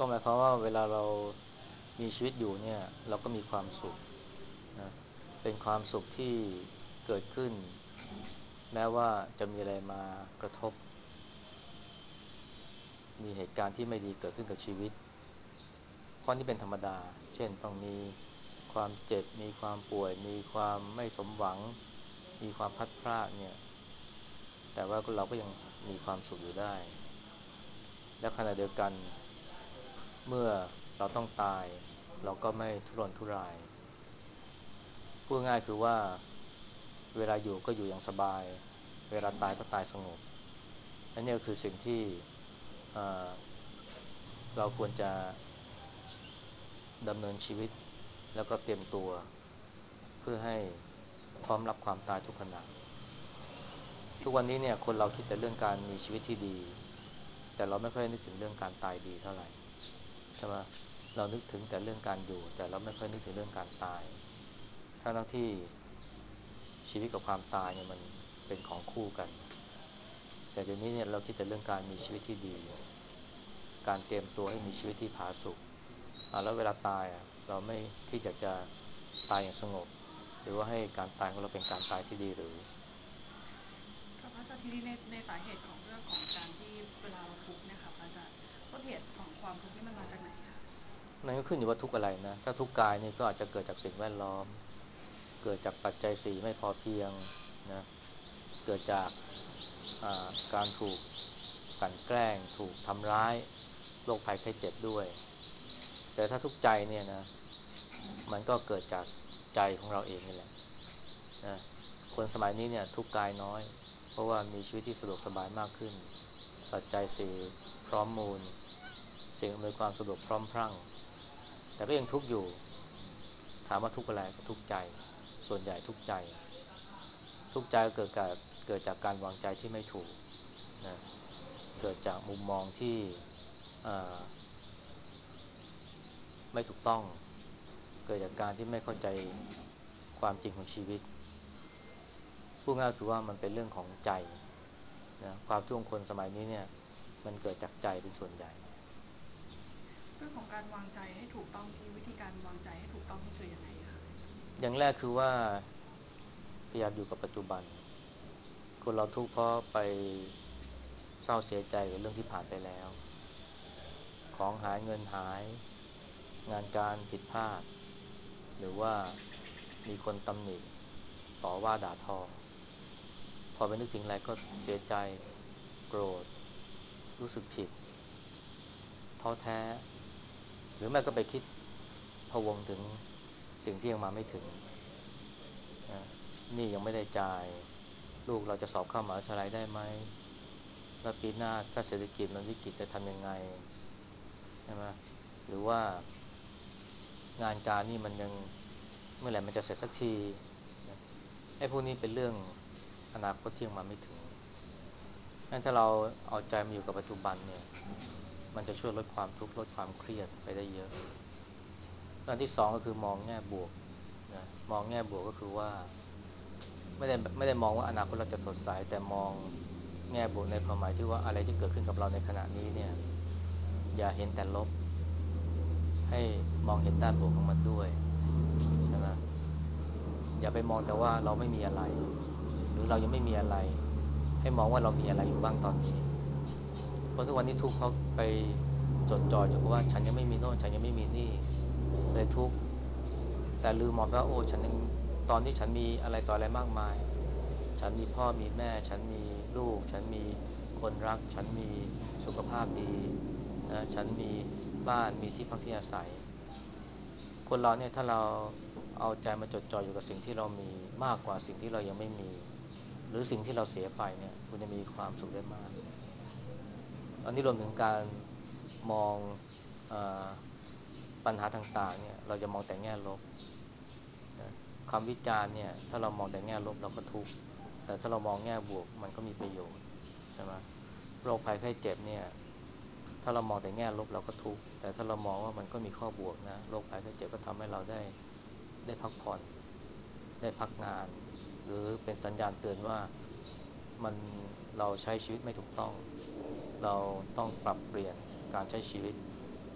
หมายความว่าเวลาเรามีชีวิตอยู่เนี่ยเราก็มีความสุขนะเป็นความสุขที่เกิดขึ้นแม้ว่าจะมีอะไรมากระทบมีเหตุการณ์ที่ไม่ดีเกิดขึ้นกับชีวิตเพราะนี่เป็นธรรมดาเช่นต้องมีความเจ็บมีความป่วยมีความไม่สมหวังมีความพลัดพรากเนี่ยแต่ว่าเราก็ยังมีความสุขอยู่ได้และขณะเดียวกันเมื่อเราต้องตายเราก็ไม่ทุรนทุรายพูดง่ายคือว่าเวลาอยู่ก็อยู่อย่างสบายเวลาตายก็ตายสงบอันนี้ก็คือสิ่งที่เอ่อเราควรจะดำเนินชีวิตแล้วก็เตรียมตัวเพื่อให้พร้อมรับความตายทุกขณะทุกวันนี้เนี่ยคนเราคิดแต่เรื่องการมีชีวิตที่ดีแต่เราไม่ค่อยนึกถึงเรื่องการตายดีเท่าไหร่ใช่ไหมเรานึกถึงแต่เรื่องการอยู่แต่เราไม่ค่อยนึกถึงเรื่องการตายทั้งที่ชีวิตกับความตายเนี่ยมันเป็นของคู่กันแต่เดี๋ยวนี้เนี่ยเราคิดแต่เรื่องการมีชีวิตที่ดีการเตรียมตัวให้มีชีวิตที่ผาสุกแล้วเวลาตายเราไม่คิดอยากจะตายอย่างสงบหรือว่าให้การตายของเราเป็นการตายที่ดีหรือค่ะพระอาจารย์ทีนี้ในสาเหตุของเรื่องของการที่เวลาเราทุกข์เนี่ยค่ะพระอาจารย์ต้นเหตุของความทุกข์นี่มันมาจากไหนคะมันก็ขึ้นอยู่ว่าทุกข์อะไรนะถ้าทุกข์กายนี่ก็อาจจะเกิดจากสิ่งแวดล้อมเกิดจากปัจจัยสี่ไม่พอเพียงนะเกิดจากการถูกกลั่นแกล้งถูกทำร้ายโรคภัยไข้เจ็บด้วยแต่ถ้าทุกข์ใจเนี่ยนะมันก็เกิดจากใจของเราเองนี่แหละนะคนสมัยนี้เนี่ยทุกข์กายน้อยเพราะว่ามีชีวิตที่สะดวกสบายมากขึ้นปัจจัยสี่พร้อมมูลสิ่งอำนวยความสะดวกพร้อมพรั่งแต่ก็ยังทุกข์อยู่ถามว่าทุกข์อะไรก็ทุกข์ใจส่วนใหญ่ทุกข์ใจทุกข์ใจก็เกิดจากการวางใจที่ไม่ถูกนะเกิดจากมุมมองที่อ่าไม่ถูกต้องเกิดจากการที่ไม่เข้าใจความจริงของชีวิตพูดง่ายคือว่ามันเป็นเรื่องของใจนะความทุกข์ของคนสมัยนี้เนี่ยมันเกิดจากใจเป็นส่วนใหญ่เรื่องของการวางใจให้ถูกต้องที่วิธีการวางใจให้ถูกต้องนี่คือยังไงคะอย่างแรกคือว่าพยายามอยู่กับปัจจุบันคนเราทุกข์เพราะไปเศร้าเสียใจกับเรื่องที่ผ่านไปแล้วของหายเงินหายงานการผิดพลาดหรือว่ามีคนตำหนิต่อว่าด่าทอพอไปนึกถึงอะไรก็เสียใจโกรธรู้สึกผิดท้อแท้หรือแม่ก็ไปคิดพะวงถึงสิ่งที่ยังมาไม่ถึงนะนี่ยังไม่ได้จ่ายลูกเราจะสอบเข้ามหาวิทยาลัยได้ไหมแล้วปีหน้าถ้าเศรษฐกิจมันวิกฤตจะทำยังไงใช่ไหมหรือว่างานการนี่มันยังเมื่อไหร่มันจะเสร็จสักทีนะไอ้พวกนี้เป็นเรื่องอนาคตที่ยังมาไม่ถึงงั้นถ้าเราเอาใจมาอยู่กับปัจจุบันเนี่ยมันจะช่วยลดความทุกข์ลดความเครียดไปได้เยอะอันที่สองก็คือมองแง่บวกนะมองแง่บวกก็คือว่าไม่ได้มองว่าอนาคตเราจะสดใสแต่มองแง่บวกในความหมายที่ว่าอะไรที่เกิดขึ้นกับเราในขณะนี้เนี่ยอย่าเห็นแต่ลบให้มองเห็นด้านบวกของมันด้วยใช่ไหมอย่าไปมองแต่ว่าเราไม่มีอะไรหรือเรายังไม่มีอะไรให้มองว่าเรามีอะไรอยู่บ้างตอนนี้เพราะทุกวันนี้ทุกข์เพราะไปจดจ่ออยู่กับว่าฉันยังไม่มีโน่นฉันยังไม่มีนี่เลยทุกข์แต่ลืมมองว่าโอ้ฉันยังตอนนี้ฉันมีอะไรต่ออะไรมากมายฉันมีพ่อมีแม่ฉันมีลูกฉันมีคนรักฉันมีสุขภาพดีนะฉันมีบ้านมีที่พักที่อาศัยคนเราเนี่ยถ้าเราเอาใจมาจดจ่ออยู่กับสิ่งที่เรามีมากกว่าสิ่งที่เรายังไม่มีหรือสิ่งที่เราเสียไปเนี่ยคุณจะมีความสุขได้มากอันนี้รวมถึงการมองเออปัญหาต่างๆเนี่ยเราจะมองแต่แง่ลบนะคำวิจารณ์เนี่ยถ้าเรามองแต่แง่ลบเราก็ทุกข์แต่ถ้าเรามองแง่บวกมันก็มีประโยชน์ใช่ไหมโรคภัยไข้เจ็บเนี่ยถ้าเรามองแต่แง่ลบเราก็ทุกข์แต่ถ้าเรามองว่ามันก็มีข้อบวกนะโรคภัยไข้เจ็บก็ทำให้เราได้พักผ่อนได้พักงานหรือเป็นสัญญาณเตือนว่ามันเราใช้ชีวิตไม่ถูกต้องเราต้องปรับเปลี่ยนการใช้ชีวิต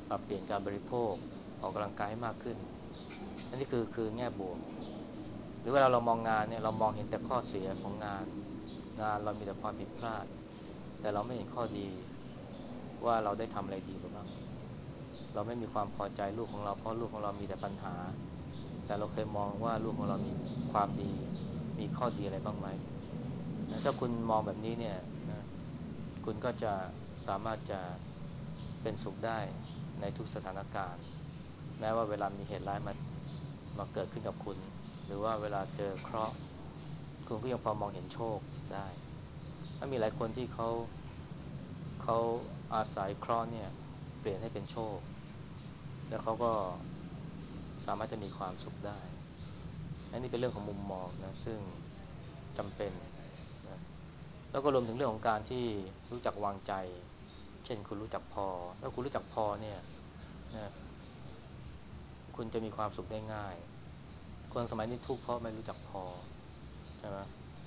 ปรับเปลี่ยนการบริโภคออกกำลังกายให้มากขึ้นอันนี้คือแง่บวกหรือเวลาเรามองงานเนี่ยเรามองเห็นแต่ข้อเสียของงานเรามีแต่ความผิดพลาดแต่เราไม่เห็นข้อดีว่าเราได้ทำอะไรดีมาบ้างเราไม่มีความพอใจลูกของเราเพราะลูกของเรามีแต่ปัญหาแต่เราเคยมองว่าลูกของเรามีความดีมีข้อดีอะไรบ้างไหมถ้าคุณมองแบบนี้เนี่ยนะคุณก็จะสามารถจะเป็นสุขได้ในทุกสถานการณ์แม้ว่าเวลามีเหตุร้ายมาเกิดขึ้นกับคุณหรือว่าเวลาเจอเคราะห์คุณก็ยังพอมองเห็นโชคได้ถ้ามีหลายคนที่เขาอาศัยเคราะห์เนี่ยเปลี่ยนให้เป็นโชคแล้วเขาก็สามารถจะมีความสุขได้อันนี้เป็นเรื่องของมุมมองนะซึ่งจำเป็นนะแล้วก็รวมถึงเรื่องของการที่รู้จักวางใจเช่นคุณรู้จักพอถ้าคุณรู้จักพอเนี่ยนะคุณจะมีความสุขได้ง่ายคนสมัยนี้ทุกข์เพราะไม่รู้จักพอใช่ไหม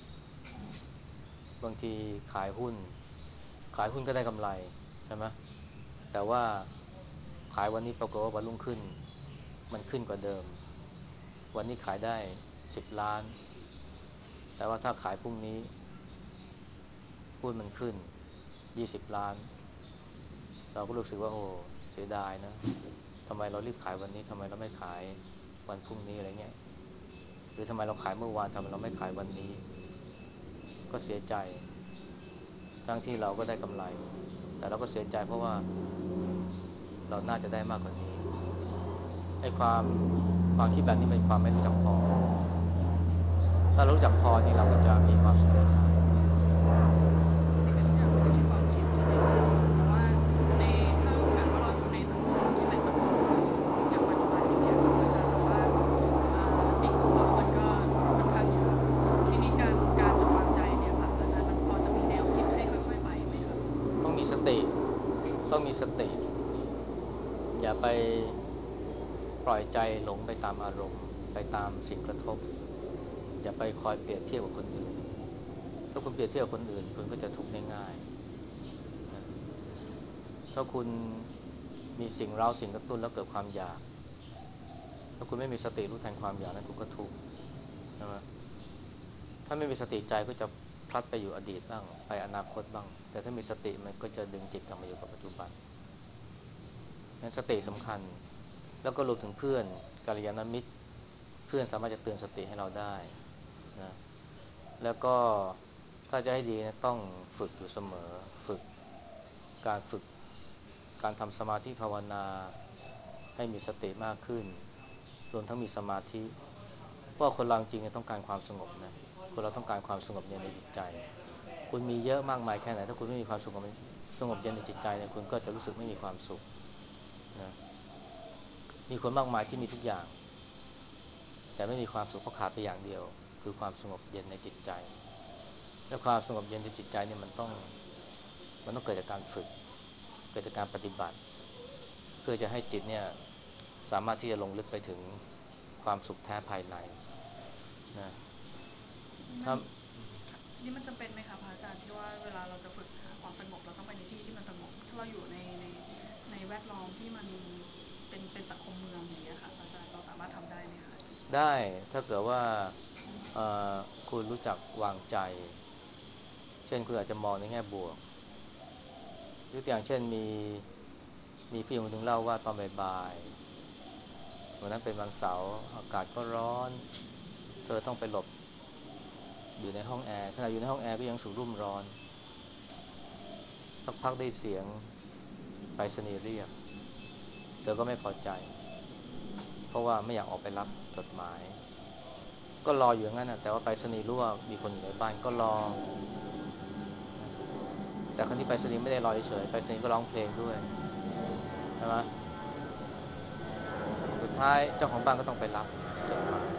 บางทีขายหุ้นก็ได้กำไรใช่ไหมแต่ว่าขายวันนี้ปรากฏว่าวันรุ่งขึ้นมันขึ้นกว่าเดิมวันนี้ขายได้10 ล้านแต่ว่าถ้าขายพรุ่งนี้หุ้นมันขึ้น20 ล้านเราก็รู้สึกว่าโอ้เสียดายนะทำไมเรารีบขายวันนี้ทำไมเราไม่ขายวันพรุ่งนี้อะไรเงี้ยหรือทำไมเราขายเมื่อวานทำไมเราไม่ขายวันนี้ก็เสียใจทั้งที่เราก็ได้กำไรแต่เราก็เสียใจเพราะว่าเราน่าจะได้มากกว่านี้ไอ้ความคิดแบบนี้เป็นความไม่รู้จักพอถ้าเรารู้จักพอนี่เราก็จะมีความสุขได้ง่ายอันนี้ก็ทุกอย่างมันอยู่ที่ความคิดใช่ไหมคะเพราะว่าในถ้าเกิดว่าเราอยู่ในสังคมที่เป็นสังคมอย่างปัจจุบันอย่างเงี้ยค่ะอาจารย์แบบว่าสิ่งของเรามันก็ค่อนข้างเยอะทีนี้การจะวางใจเนี่ยค่ะอาจารย์มันพอจะมีแนวคิดให้ค่อยๆไปไหมคะต้องมีสติต้องมีสติอย่าไปปล่อยใจหลงไปตามอารมณ์ไปตามสิ่งกระทบอย่าไปคอยเปรียบเทียบกับคนอื่นถ้าคุณเปรียบเทียบกับคนอื่นคุณก็จะทุกข์ได้ง่ายนะถ้าคุณมีสิ่งเร้าสิ่งกระตุ้นแล้วเกิดความอยากถ้าคุณไม่มีสติรู้ทันความอยากนั้นคุณก็ทุกข์ใช่ไหมถ้าไม่มีสติใจก็จะพลัดไปอยู่อดีตบ้างไปอนาคตบ้างแต่ถ้ามีสติมันก็จะดึงจิตกลับมาอยู่กับปัจจุบันนั้นสติสำคัญแล้วก็รวมถึงเพื่อนกัลยาณมิตรเพื่อนสามารถจะเตือนสติให้เราได้นะแล้วก็ถ้าจะให้ดีนะต้องฝึกอยู่เสมอฝึกการทำสมาธิภาวนาให้มีสติมากขึ้นรวมทั้งมีสมาธิเพราะคนเราจริงๆต้องการความสงบนะคนเราต้องการความสงบเย็นในจิตใจคุณมีเยอะมากมายแค่ไหนถ้าคุณไม่มีความสงบเย็นในจิตใจเนี่ยคุณก็จะรู้สึกไม่มีความสุขนะมีคนมากมายที่มีทุกอย่างแต่ไม่มีความสุขเพราะขาดไปอย่างเดียวคือความสงบเย็นในจิตใจและความสงบเย็นในจิตใจเนี่ยมันต้องเกิดจากการฝึกเกิดจากการปฏิบัติเพื่อจะให้จิตเนี่ยสามารถที่จะลงลึกไปถึงความสุขแท้ภายในนะมันถ้านี่มันจำเป็นไหมคะพระอาจารย์ที่ว่าเวลาเราจะฝึกหาความสงบเราต้องไปในที่ที่มันสงบถ้าเราอยู่ในแวดล้อมที่มันเป็นสังคมเมืองอย่างเงี้ยค่ะพระอาจารย์เราสามารถทำได้ไหมคะได้ถ้าเกิดว่าเอ่อคุณรู้จักวางใจเช่นคุณอาจจะมองในแง่บวกยกตัวอย่างเช่นมีพี่คนหนึ่งเล่าว่าตอนบ่ายๆวันนั้นเป็นวันเสาร์อากาศก็ร้อนเธอต้องไปหลบอยู่ในห้องแอร์ขณะอยู่ในห้องแอร์ก็ยังสูดรุ่มร้อนสักพักได้เสียงไปรษณีย์เรียกเธอก็ไม่พอใจเพราะว่าไม่อยากออกไปรับจดหมายก็รออยู่อย่างนั้นนะแต่ว่าไปรษณีย์รู้ว่ามีคนอยู่ในบ้านก็รอนะแต่ครั้นี้ไปรษณีย์ไม่ได้รอเฉยๆไปรษณีย์ก็ร้องเพลงด้วยใช่ไหมสุดท้ายเจ้าของบ้านก็ต้องไปรับจดหมาย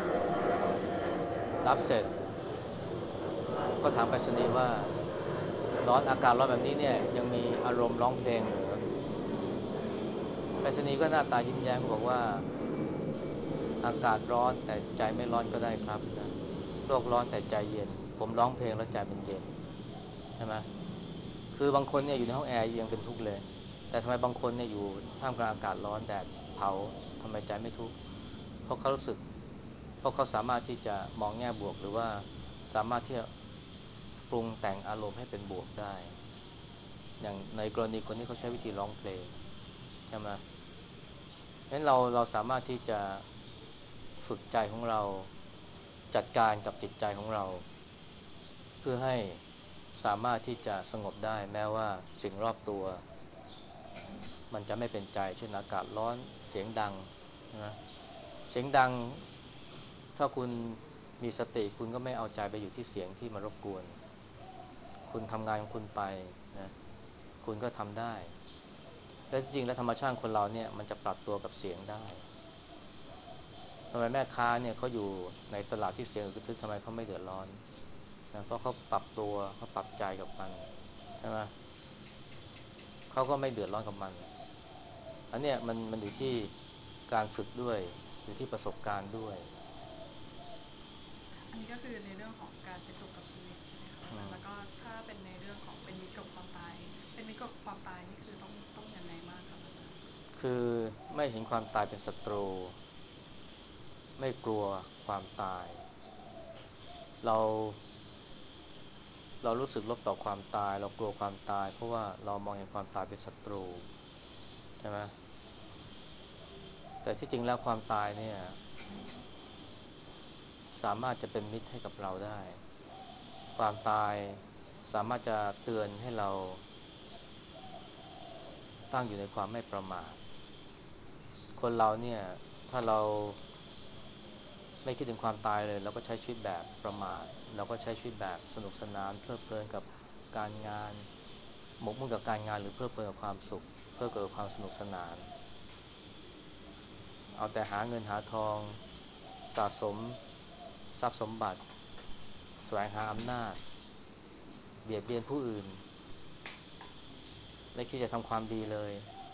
รับเสร็จก็ถามไปรษณีย์ว่าร้อนอากาศร้อนแบบนี้เนี่ยยังมีอารมณ์ร้องเพลงเหรอไปรษณีย์ก็หน้าตายิ้มแย้มก็บอกว่าอากาศร้อนแต่ใจไม่ร้อนก็ได้ครับนะโลกร้อนแต่ใจเย็นผมร้องเพลงแล้วใจมันเย็นใช่ไหมคือบางคนเนี่ยอยู่ในห้องแอร์ยังเป็นทุกข์เลยแต่ทำไมบางคนเนี่ยอยู่ท่ามกลางอากาศร้อนแดดเผาทำไมใจไม่ทุกข์เพราะเขารู้สึกเพราะเขาสามารถที่จะมองแง่บวกหรือว่าสามารถที่จะปรุงแต่งอารมณ์ให้เป็นบวกได้อย่างในกรณีคนที่เขาใช้วิธีร้องเพลงใช่ไหมงั้นเราสามารถที่จะฝึกใจของเราจัดการกับจิตใจของเราเพื่อให้สามารถที่จะสงบได้แม้ว่าสิ่งรอบตัวมันจะไม่เป็นใจเช่นอากาศร้อนเสียงดังนะเสียงดังถ้าคุณมีสติคุณก็ไม่เอาใจไปอยู่ที่เสียงที่มารบกวนคุณทำงานของคุณไปนะคุณก็ทำได้และจริงๆแล้วธรรมชาติคนเราเนี่ยมันจะปรับตัวกับเสียงได้ทำไมแม่ค้าเนี่ยเขาอยู่ในตลาดที่เสียงอึกทึกทำไมเขาไม่เดือดร้อนนะเพราะเขาปรับตัวเขาปรับใจกับมันใช่ไหมเขาก็ไม่เดือดร้อนกับมันอันเนี้ยมันอยู่ที่การฝึกด้วยอยู่ที่ประสบการณ์ด้วยอันนี้ก็คือในเรื่องของการเป็นสุขกับชีวิตใช่ไหมคะอาอืมจารย์แล้วก็ถ้าเป็นในเรื่องของเป็นมิตรกับความตายเป็นมิตรกับความตายนี่คือต้องยังไงบ้างครับอาจารย์คือไม่เห็นความตายเป็นศัตรูไม่กลัวความตายเราเรารู้สึกลบต่อความตายเรากลัวความตายเพราะว่าเรามองเห็นความตายเป็นศัตรูใช่ไหมแต่ที่จริงแล้วความตายเนี่ยสามารถจะเป็นมิตรให้กับเราได้ความตายสามารถจะเตือนให้เราตั้งอยู่ในความไม่ประมาทคนเราเนี่ยถ้าเราไม่คิดถึงความตายเลยเราก็ใช้ชีวิตแบบประมาทเราก็ใช้ชีวิตแบบสนุกสนานเพลิดเพลินกับการงานหมกมุ่นกับการงานหรือเพลิดเพลินกับความสุขเพื่อเกิดความสนุกสนานเอาแต่หาเงินหาทองสะสมทรัพย์สมบัติแสวงหาอำนาจเบียดเบียนผู้อื่นไม่คิดจะทำความดีเลย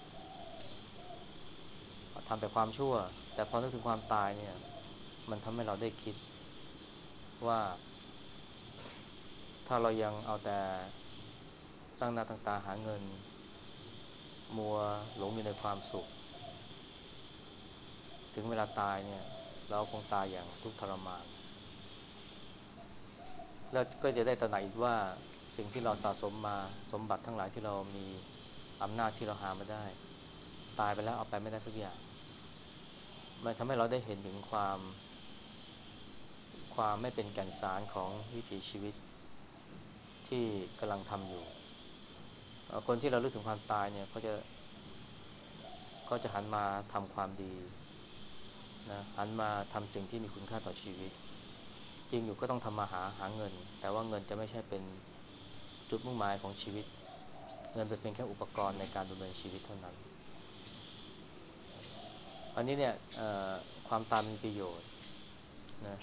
ทำแต่ความชั่วแต่พอนึกถึงความตายเนี่ยมันทำให้เราได้คิดว่าถ้าเรายังเอาแต่ตั้งหน้าตั้งตาหาเงินมัวหลงอยู่ในความสุขถึงเวลาตายเนี่ยเราคงตายอย่างทุกข์ทรมานแล้วก็จะได้ตระหนักอีกว่าสิ่งที่เราสะสมมาสมบัติทั้งหลายที่เรามีอำนาจที่เราหามาได้ตายไปแล้วเอาไปไม่ได้สักอย่างมันทำให้เราได้เห็นถึงความไม่เป็นแก่นสารของวิถีชีวิตที่กำลังทำอยู่คนที่เราลึกถึงความตายเนี่ยเขาจะหันมาทำความดีนะหันมาทำสิ่งที่มีคุณค่าต่อชีวิตจริงอยู่ก็ต้องทำมาหาเงินแต่ว่าเงินจะไม่ใช่เป็นจุดมุ่งหมายของชีวิตเงินเป็นเพียงแค่อุปกรณ์ในการดำเนินชีวิตเท่านั้นอันนี้เนี่ยความตายมีประโยชน์นะ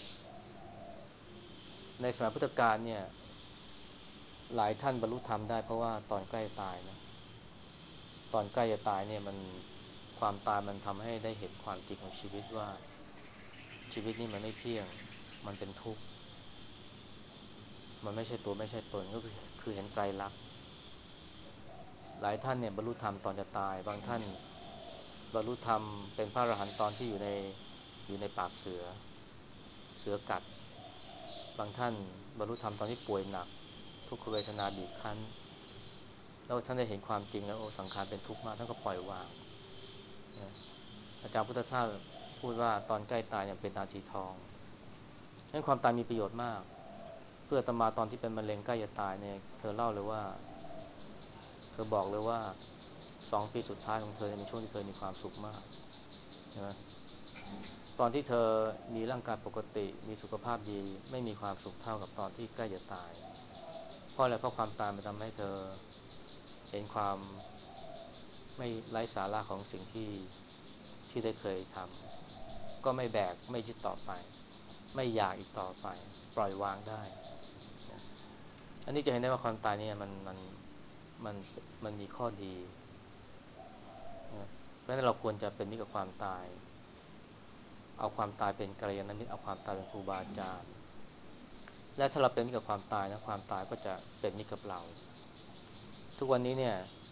ในสมัยพุทธกาลเนี่ยหลายท่านบรรลุธรรมได้เพราะว่าตอนใกล้ตายนะตอนใกล้จะตายเนี่ยความตายมันทำให้ได้เห็นความจริงของชีวิตว่าชีวิตนี้มันไม่เที่ยงมันเป็นทุกข์มันไม่ใช่ตัวไม่ใช่ตนก็คือเห็นไตรลักษณ์หลายท่านเนี่ยบรรลุธรรมตอนจะตายบางท่านบรรลุธรรมเป็นพระอรหันต์ตอนที่อยู่ในปากเสือกัดบางท่านบรรลุธรรมตอนที่ป่วยหนักทุกขเวทนาบีบคั้นแล้วท่านได้เห็นความจริงแล้วโอ้สังขารเป็นทุกข์มากท่านก็ปล่อยวางนะอาจารย์พุทธทาสพูดว่าตอนใกล้ตายเนี่ยเป็นนาทีทองฉะนั้นความตายมีประโยชน์มากเพื่ออาตมาตอนที่เป็นมะเร็งใกล้จะตายเนี่ยเธอเล่าเลยว่าเธอบอกเลยว่า2 ปีสุดท้ายของเธอเนี่ยเป็นช่วงที่เธอมีความสุขมากใช่ไหมตอนที่เธอมีร่างกายปกติมีสุขภาพดีไม่มีความสุขเท่ากับตอนที่ใกล้จะตายเพราะอะไรเพราะความตายมันทำให้เธอเห็นความไม่ไร้สาระของสิ่งที่ได้เคยทำก็ไม่แบกไม่ยึดต่อไปไม่อยากอีกต่อไปปล่อยวางได้นะอันนี้จะเห็นได้ว่าความตายเนี่ยมันมันมีข้อดีนะเพราะฉะนั้นเราควรจะเป็นมิตรกับความตายเอาความตายเป็นกัลยาณมิตรเอาความตายเป็นครูบาอาจารย์และถ้าเราเป็นมิตรกับความตายนะความตายก็จะเป็นมิตรกับเราทุกวันนี้เนี่ย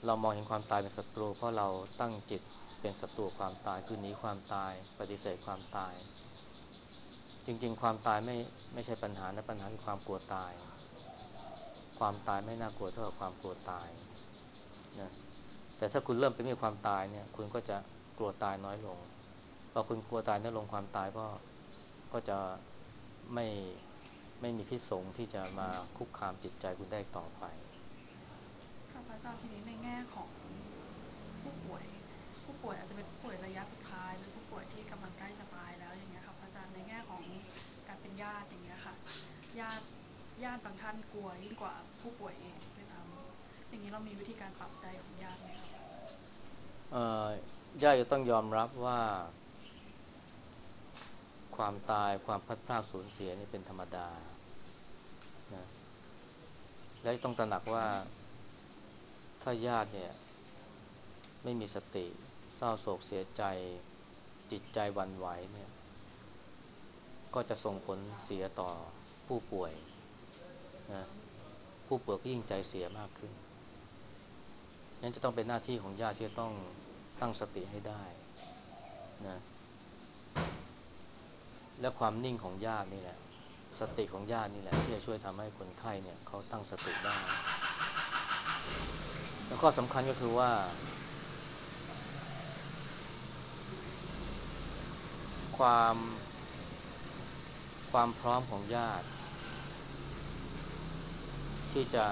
เรามองเห็นความตายเป็นศัตรูเพราะเราตั้งจิตเป็นศัตรูความตายคือหนีความตายปฏิเสธความตายจริงๆความตายไม่ใช่ปัญหานะปัญหาคือความกลัวตายความตายไม่น่ากลัวเท่ากับความกลัวตายนะแต่ถ้าคุณเริ่มไปมีความตายเนี่ยคุณก็จะกลัวตายน้อยลงพอคุณกลัวตายน้อยลงความตายก็จะไม่ไม่มีพิษสงที่จะมาคุกคามจิตใจคุณได้ต่อไปค่ะพระอาจารย์ทีนี้ในแง่ของผู้ป่วยผู้ป่วยอาจจะเป็นผู้ป่วยระยะสุดท้ายหรือผู้ป่วยที่กำลังใกล้จะตายแล้วอย่างเงี้ยค่ะพระอาจารย์ในแง่ของการเป็นญาติอย่างเงี้ยค่ะญาติบางท่านกลัวยิ่งกว่าผู้ป่วยเองด้วยซ้ำอย่างนี้เรามีวิธีการปรับใจของญาติไหมคะพระอาจารย์เอ่ญาติจะต้องยอมรับว่าความตายความพลัดพรากสูญเสียนี่เป็นธรรมดานะและต้องตระหนักว่าถ้าญาติเนี่ยไม่มีสติเศร้าโศกเสียใจจิตใจหวั่นไหวเนี่ยก็จะส่งผลเสียต่อผู้ป่วยนะผู้ป่วยก็ยิ่งใจเสียมากขึ้นนั้นจะต้องเป็นหน้าที่ของญาติที่จะต้องตั้งสติให้ได้นะและความนิ่งของญาตินี่แหละสติของญาตินี่แหละที่จะช่วยทำให้คนไข้เนี่ยเขาตั้งสติได้แล้วก็สำคัญก็คือว่าความความพร้อมของญาติที่จะ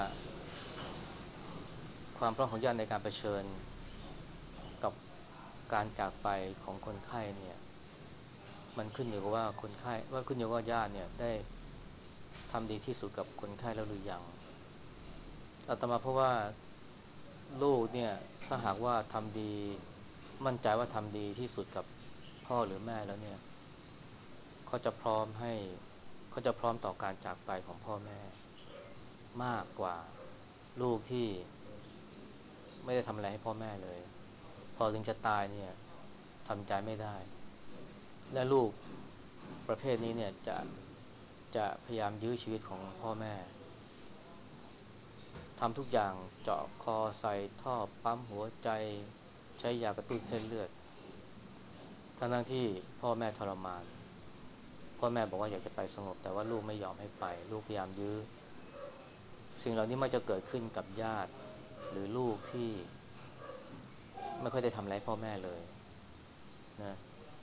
ความพร้อมของญาติในการเผชิญกับการจากไปของคนไข้เนี่ยมันขึ้นอยู่กับว่าคนไข้ว่าขึ้นอยู่กับว่าญาติเนี่ยได้ทำดีที่สุดกับคนไข้แล้วหรือยังอาตมาเพราะว่าลูกเนี่ยถ้าหากว่าทำดีมั่นใจว่าทำดีที่สุดกับพ่อหรือแม่แล้วเนี่ยเขาจะพร้อมให้เขาจะพร้อมต่อการจากไปของพ่อแม่มากกว่าลูกที่ไม่ได้ทำอะไรให้พ่อแม่เลยพอถึงจะตายเนี่ยทำใจไม่ได้และลูกประเภทนี้เนี่ยจะพยายามยื้อชีวิตของพ่อแม่ทำทุกอย่างเจาะคอใส่ท่อปั๊มหัวใจใช้ยากระตุ้นเส้นเลือดทั้งที่พ่อแม่ทรมานพ่อแม่บอกว่าอยากจะไปสงบแต่ว่าลูกไม่ยอมให้ไปลูกพยายามยื้อสิ่งเหล่านี้มักจะเกิดขึ้นกับญาติหรือลูกที่ไม่ค่อยได้ทำอะไรให้พ่อแม่เลยนะ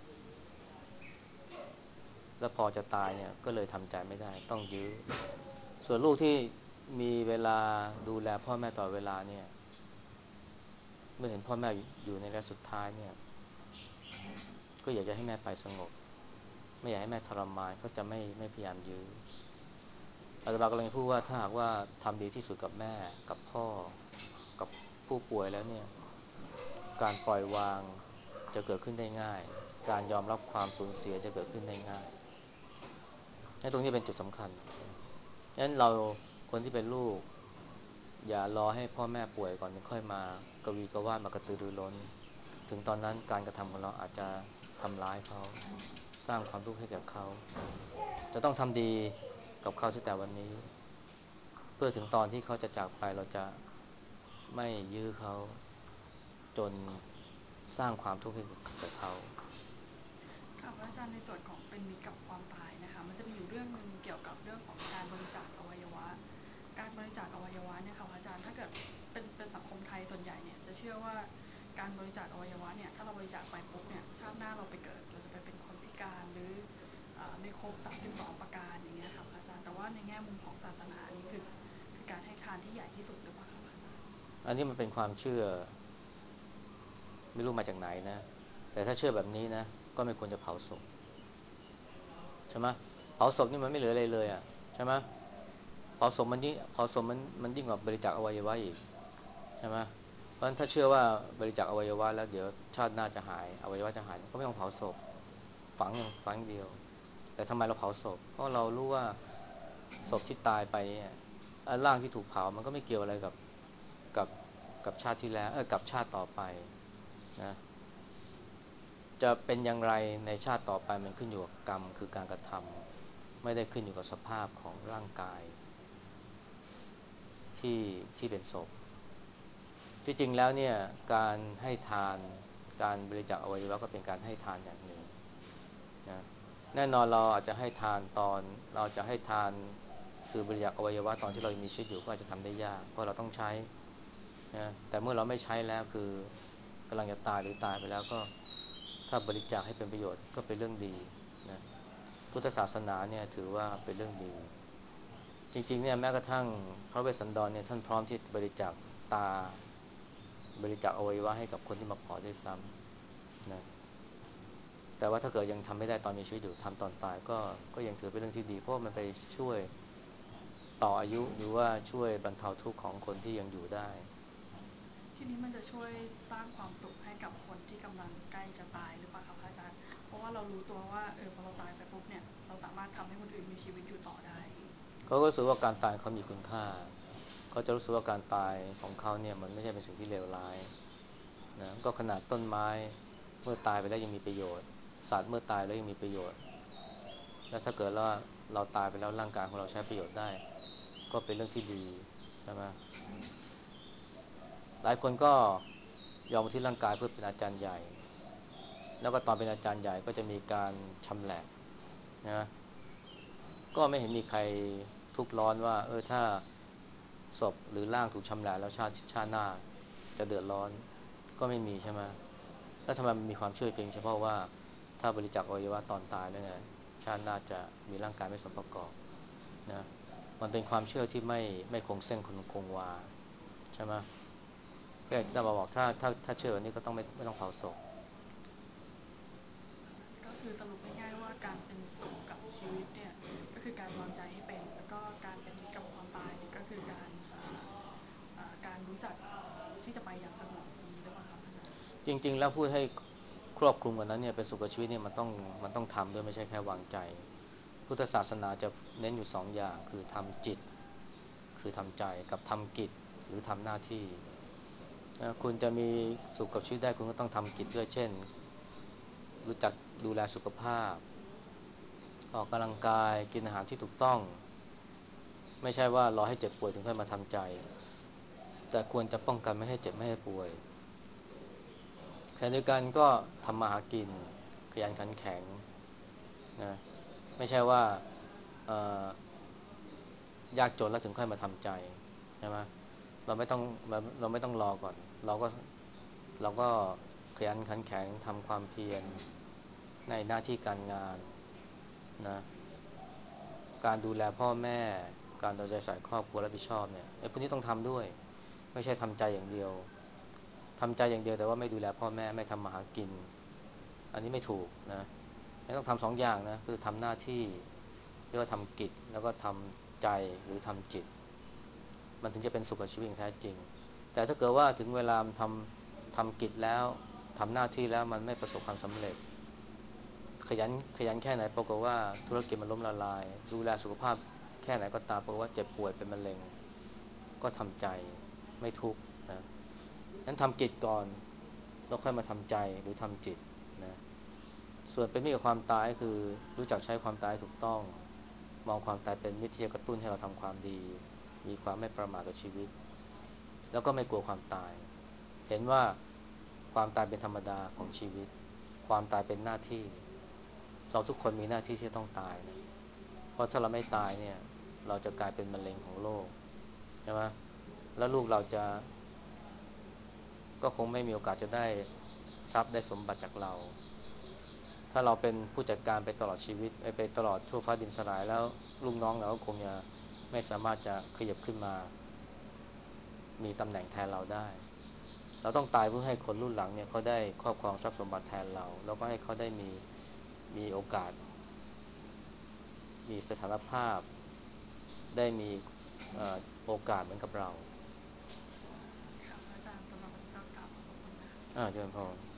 แล้วพอจะตายเนี่ยก็เลยทำใจไม่ได้ต้องยื้อส่วนลูกที่มีเวลาดูแลพ่อแม่ต่อเวลาเนี่ยเมื่อเห็นพ่อแม่อยู่ในระยะสุดท้ายเนี่ยก็อยากจะให้แม่ไปสงบไม่อยากให้แม่ทรมานก็จะไม่พยายามยื้ออาตมากำลังพูดว่าถ้าหากว่าทำดีที่สุดกับแม่กับพ่อกับผู้ป่วยแล้วเนี่ยการปล่อยวางจะเกิดขึ้นได้ง่ายการยอมรับความสูญเสียจะเกิดขึ้นได้ง่ายให้ตรงนี้เป็นจุดสำคัญฉะนั้นเราคนที่เป็นลูกอย่ารอให้พ่อแม่ป่วยก่อนถึงค่อยมากระวีกระวาดมากระตือรือร้นถึงตอนนั้นการกระทำของเราอาจจะทำร้ายเขาสร้างความทุกข์ให้แก่เขาจะต้องทำดีกับเขาตั้งแต่วันนี้เพื่อถึงตอนที่เขาจะจากไปเราจะไม่ยื้อเขาจนสร้างความทุกข์ให้แก่เขาค่ะพระอาจารย์ในส่วนของเป็นมิตรกับความตายนะคะมันจะมีอยู่เรื่องหนึ่งเกี่ยวกับเรื่องของการบริจาคอวัยวะการบริจาคอวัยวะเนี่ยค่ะพระอาจารย์ถ้าเกิดเป็นสังคมไทยส่วนใหญ่เนี่ยจะเชื่อว่าการบริจาคอวัยวะเนี่ยถ้าเราบริจาคไปปุ๊บเนี่ยชาติหน้าเราไปเกิดเราจะไปเป็นคนพิการหรือไม่ครบ32ประการอย่างเงี้ยค่ะพระอาจารย์แต่ว่าในแง่มุมของศาสนานี่คือการให้ทานที่ใหญ่ที่สุดหรือเปล่าคะพระอาจารย์อันนี้มันเป็นความเชื่อไม่รู้มาจากไหนนะแต่ถ้าเชื่อแบบนี้นะก็ไม่ควรจะเผาศพใช่ไหมเผาศพนี่มันไม่เหลืออะไรเลยอ่ะใช่ไหมเผาศพมันยิ่งกว่าบริจาคอวัยวะอีกใช่ไหมเพราะฉะนั้นถ้าเชื่อว่าบริจาคอวัยวะแล้วเดี๋ยวชาติหน้าจะหายอวัยวะจะหายก็ไม่ต้องเผาศพฝังอย่างเดียวแต่ทำไมเราเผาศพเพราะเรารู้ว่าศพที่ตายไปเนี่ยร่างที่ถูกเผามันก็ไม่เกี่ยวอะไรกับกับชาติที่แล้วกับชาติต่อไปนะจะเป็นอย่างไรในชาติต่อไปมันขึ้นอยู่กับกรรมคือการกระทำไม่ได้ขึ้นอยู่กับสภาพของร่างกายที่ที่เป็นศพที่จริงแล้วเนี่ยการให้ทานการบริจาคอวัยวะก็เป็นการให้ทานอย่างหนึ่งนะแน่นอนเราอาจจะให้ทานตอนเราจะให้ทานคือบริจาคอวัยวะตอนที่เรายังมีชีวิตอยู่ก็อาจจะทำได้ยากเพราะเราต้องใช้นะแต่เมื่อเราไม่ใช้แล้วคือกำลังจะตายหรือตายไปแล้วก็ถ้าบริจาคให้เป็นประโยชน์ก็เป็นเรื่องดีนะพุทธศาสนาเนี่ยถือว่าเป็นเรื่องดีจริงๆเนี่ยแม้กระทั่งพระเวสสันดรเนี่ยท่านพร้อมที่จะบริจาคตาบริจาคอวัยวะให้กับคนที่มาขอด้วยซ้ำนะ แต่ว่าถ้าเกิดยังทำไม่ได้ตอนมีชีวิตอยู่ทำตอนตายก็ยังถือเป็นเรื่องที่ดีเพราะมันไปช่วยต่ออายุหรือว่าช่วยบรรเทาทุกข์ของคนที่ยังอยู่ได้ทีนี้มันจะช่วยสร้างความสุขให้กับคนที่กำลังใกล้จะตายหรือเปล่าคะพระอาจารย์เพราะว่าเรารู้ตัวว่าพอเราตายไปปุ๊บเนี่ยเราสามารถทำให้คนอื่นมีชีวิตอยู่ต่อได้เขาก็รู้สึกว่าการตายเขามีคุณค่าเขาจะรู้สึกว่าการตายของเขาเนี่ยมันไม่ใช่เป็นสิ่งที่เลวร้ายนะก็ขนาดต้นไม้เมื่อตายไปแล้วยังมีประโยชน์สัตว์เมื่อตายแล้วยังมีประโยชน์แล้วถ้าเกิดว่าเราตายไปแล้วร่างกายของเราใช้ประโยชน์ได้ก็เป็นเรื่องที่ดีใช่ไหมหลายคนก็ยอมที่ร่างกายเพื่อเป็นอาจารย์ใหญ่แล้วก็ตอนเป็นอาจารย์ใหญ่ก็จะมีการชำแหละนะ ก็ไม่เห็นมีใครทุกข์ร้อนว่าถ้าศพหรือร่างถูกชำแหละแล้วชาติหน้าจะเดือดร้อนก็ไม่มีใช่ไหมแล้วทำไมมันมีความเชื่อเพียงเฉพาะว่าถ้าบริจาคอวัยวะตอนตายแล้วเนี่ยชาติหน้าจะมีร่างกายไม่สมประกอบนะมันเป็นความเชื่อที่ไม่คงเส้นคงวาใช่ไหมก็อย่างที่เราบอกถ้าเชื่อแบบนี้ก็ต้องไม่ต้องเผาศพก็คือสรุปง่ายๆว่าการเป็นสุขกับชีวิตเนี่ยก็คือการวางใจให้เป็นแล้วก็การเป็นมิตรกับความตายเนี่ยก็คือการรู้จักที่จะไปอย่างสงบอย่างนี้หรือเปล่าคะอาจารย์จริงๆแล้วพูดให้ครอบคลุมกว่านั้นเนี่ยเป็นสุขชีวิตเนี่ยมันต้องทำด้วยไม่ใช่แค่วางใจพุทธศาสนาจะเน้นอยู่สองอย่างคือทำจิตคือทำใจกับทำกิจหรือทำหน้าที่คุณจะมีสุขกับชีวิตได้คุณก็ต้องทำกิจด้วยเช่นรู้จักดูแลสุขภาพออกกำลังกายกินอาหารที่ถูกต้องไม่ใช่ว่ารอให้เจ็บป่วยถึงค่อยมาทำใจแต่ควรจะป้องกันไม่ให้เจ็บไม่ให้ป่วยขณะเดียวกันก็ทำมาหากินขยันขันแข็งนะไม่ใช่ว่าเอ่อยากจนแล้วถึงค่อยมาทำใจใช่ไหมเราไม่ต้องรอก่อนเราก็เราก็ขยันขันแข็งทำความเพียรในหน้าที่การงานนะการดูแลพ่อแม่การเอาใจใส่ครอบครัวรับผิดชอบเนี่ยไอ้พวกนี้ต้องทำด้วยไม่ใช่ทำใจอย่างเดียวทำใจอย่างเดียวแต่ว่าไม่ดูแลพ่อแม่ไม่ทำมาหากินอันนี้ไม่ถูกนะต้องทำสองอย่างนะคือทำหน้าที่เรียกว่าทำกิจแล้วก็ทำใจหรือทำจิต มันถึงจะเป็นสุขกับชีวิตอย่างแท้จริง แต่ถ้าเกิดว่าถึงเวลาทำกิจแล้วทำหน้าที่แล้วมันไม่ประสบความสำเร็จขยันแค่ไหนปรากฏว่าธุรกิจมันล้มละลายดูแลสุขภาพแค่ไหนก็ตามปรากฏว่าเจ็บป่วยเป็นมะเร็งก็ทำใจไม่ทุกข์นะนั้นทำกิจก่อนแล้วค่อยมาทำใจหรือทำจิตนะส่วนเป็นมิตรกับความตายก็คือรู้จักใช้ความตายถูกต้องมองความตายเป็นมิตรที่จะกระตุ้นให้เราทำความดีมีความไม่ประมาทกับชีวิต แล้วก็ไม่กลัวความตาย เห็นว่าความตายเป็นธรรมดาของชีวิต ความตายเป็นหน้าที่ เราทุกคนมีหน้าที่ที่จะต้องตายนะเพราะถ้าเราไม่ตายเนี่ย เราจะกลายเป็นมะเร็งของโลกใช่ไหมแล้วลูกเราจะก็คงไม่มีโอกาสจะได้ทรัพย์ได้สมบัติจากเรา ถ้าเราเป็นผู้จัดการไปตลอดชีวิตไปตลอดทั่วฟ้าดินสลายแล้วลูกน้องเราก็คงจะไม่สามารถจะขยับขึ้นมามีตำแหน่งแทนเราได้ เราต้องตายเพื่อให้คนรุ่นหลังเนี่ยเขาได้ครอบครองทรัพย์สมบัติแทนเราแล้วก็ให้เขาได้มีโอกาสมีสถานภาพได้มีโอกาสเหมือนกับเราค่ะพระอาจารย์สำหรับวันนี้ก็กราบขอบพระคุณนะคะเจริญพร